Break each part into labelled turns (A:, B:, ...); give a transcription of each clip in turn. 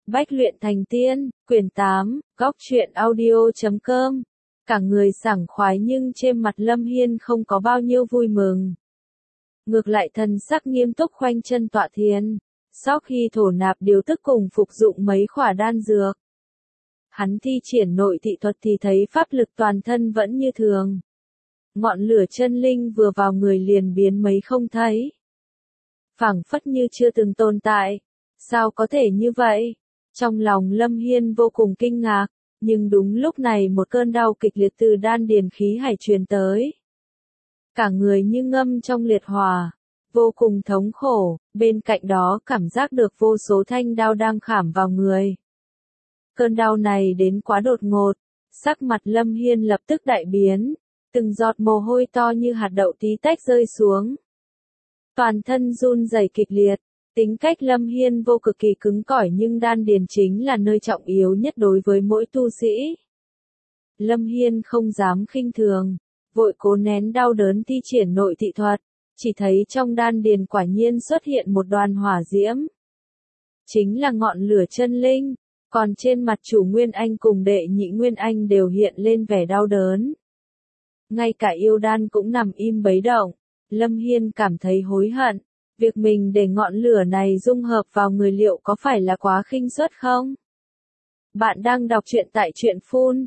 A: Bách luyện thành tiên, quyển 8, góc truyện audio.com. Cả người sảng khoái nhưng trên mặt Lâm Hiên không có bao nhiêu vui mừng. Ngược lại thần sắc nghiêm túc khoanh chân tọa thiền. Sau khi thổ nạp điều tức cùng phục dụng mấy khỏa đan dược, hắn thi triển nội thị thuật thì thấy pháp lực toàn thân vẫn như thường. Ngọn lửa chân linh vừa vào người liền biến mấy không thấy. Phảng phất như chưa từng tồn tại. Sao có thể như vậy? Trong lòng Lâm Hiên vô cùng kinh ngạc, nhưng đúng lúc này một cơn đau kịch liệt từ đan điền khí hải truyền tới. Cả người như ngâm trong liệt hỏa, vô cùng thống khổ, bên cạnh đó cảm giác được vô số thanh đao đang khảm vào người. Cơn đau này đến quá đột ngột, sắc mặt Lâm Hiên lập tức đại biến, từng giọt mồ hôi to như hạt đậu tí tách rơi xuống. Toàn thân run rẩy kịch liệt. Tính cách Lâm Hiên vô cực kỳ cứng cỏi nhưng đan điền chính là nơi trọng yếu nhất đối với mỗi tu sĩ. Lâm Hiên không dám khinh thường, vội cố nén đau đớn thi triển nội thị thuật, chỉ thấy trong đan điền quả nhiên xuất hiện một đoàn hỏa diễm. Chính là ngọn lửa chân linh, còn trên mặt chủ Nguyên Anh cùng đệ nhị Nguyên Anh đều hiện lên vẻ đau đớn. Ngay cả yêu đan cũng nằm im bấy động, Lâm Hiên cảm thấy hối hận. Việc mình để ngọn lửa này dung hợp vào người liệu có phải là quá khinh suất không? Bạn đang đọc truyện tại truyện Phun,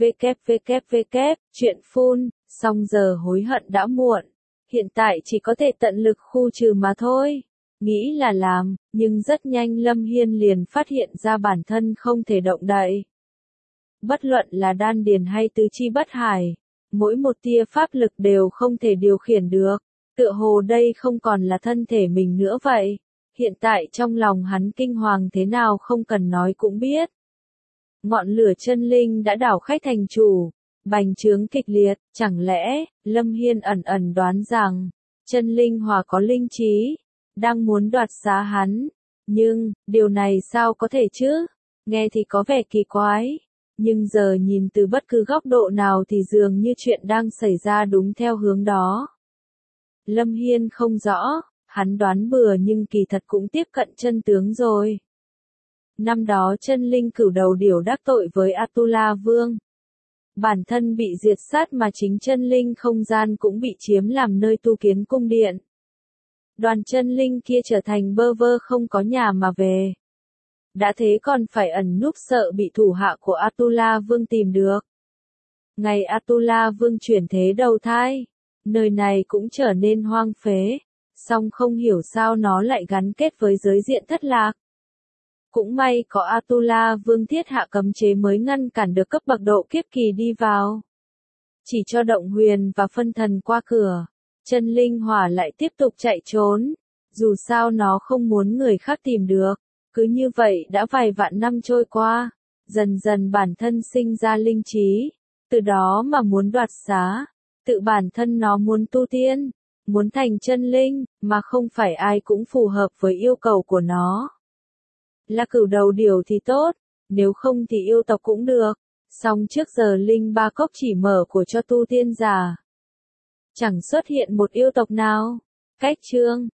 A: truyện Phun, xong giờ hối hận đã muộn. Hiện tại chỉ có thể tận lực khu trừ mà thôi. Nghĩ là làm, nhưng rất nhanh Lâm Hiên liền phát hiện ra bản thân không thể động đậy. Bất luận là đan điền hay tứ chi bất hải, mỗi một tia pháp lực đều không thể điều khiển được. Tựa hồ đây không còn là thân thể mình nữa vậy. Hiện tại trong lòng hắn kinh hoàng thế nào không cần nói cũng biết. Ngọn lửa chân linh đã đảo khách thành chủ, bành trướng kịch liệt, chẳng lẽ, Lâm Hiên ẩn ẩn đoán rằng, chân linh hòa có linh trí, đang muốn đoạt xá hắn. Nhưng, điều này sao có thể chứ? Nghe thì có vẻ kỳ quái, nhưng giờ nhìn từ bất cứ góc độ nào thì dường như chuyện đang xảy ra đúng theo hướng đó. Lâm Hiên không rõ, hắn đoán bừa nhưng kỳ thật cũng tiếp cận chân tướng rồi. Năm đó chân linh cửu đầu điểu đắc tội với Atula Vương. Bản thân bị diệt sát mà chính chân linh không gian cũng bị chiếm làm nơi tu kiến cung điện. Đoàn chân linh kia trở thành bơ vơ không có nhà mà về. Đã thế còn phải ẩn núp sợ bị thủ hạ của Atula Vương tìm được. Ngày Atula Vương chuyển thế đầu thai, nơi này cũng trở nên hoang phế, song không hiểu sao nó lại gắn kết với giới diện thất lạc. Cũng may có Atula Vương thiết hạ cấm chế mới ngăn cản được cấp bậc độ kiếp kỳ đi vào. Chỉ cho động huyền và phân thần qua cửa, chân linh hỏa lại tiếp tục chạy trốn, dù sao nó không muốn người khác tìm được. Cứ như vậy đã vài vạn năm trôi qua, dần dần bản thân sinh ra linh trí, từ đó mà muốn đoạt xá. Tự bản thân nó muốn tu tiên, muốn thành chân linh, mà không phải ai cũng phù hợp với yêu cầu của nó. Là cửu đầu điểu thì tốt, nếu không thì yêu tộc cũng được, song trước giờ linh ba cốc chỉ mở của cho tu tiên giả. Chẳng xuất hiện một yêu tộc nào. Cách chương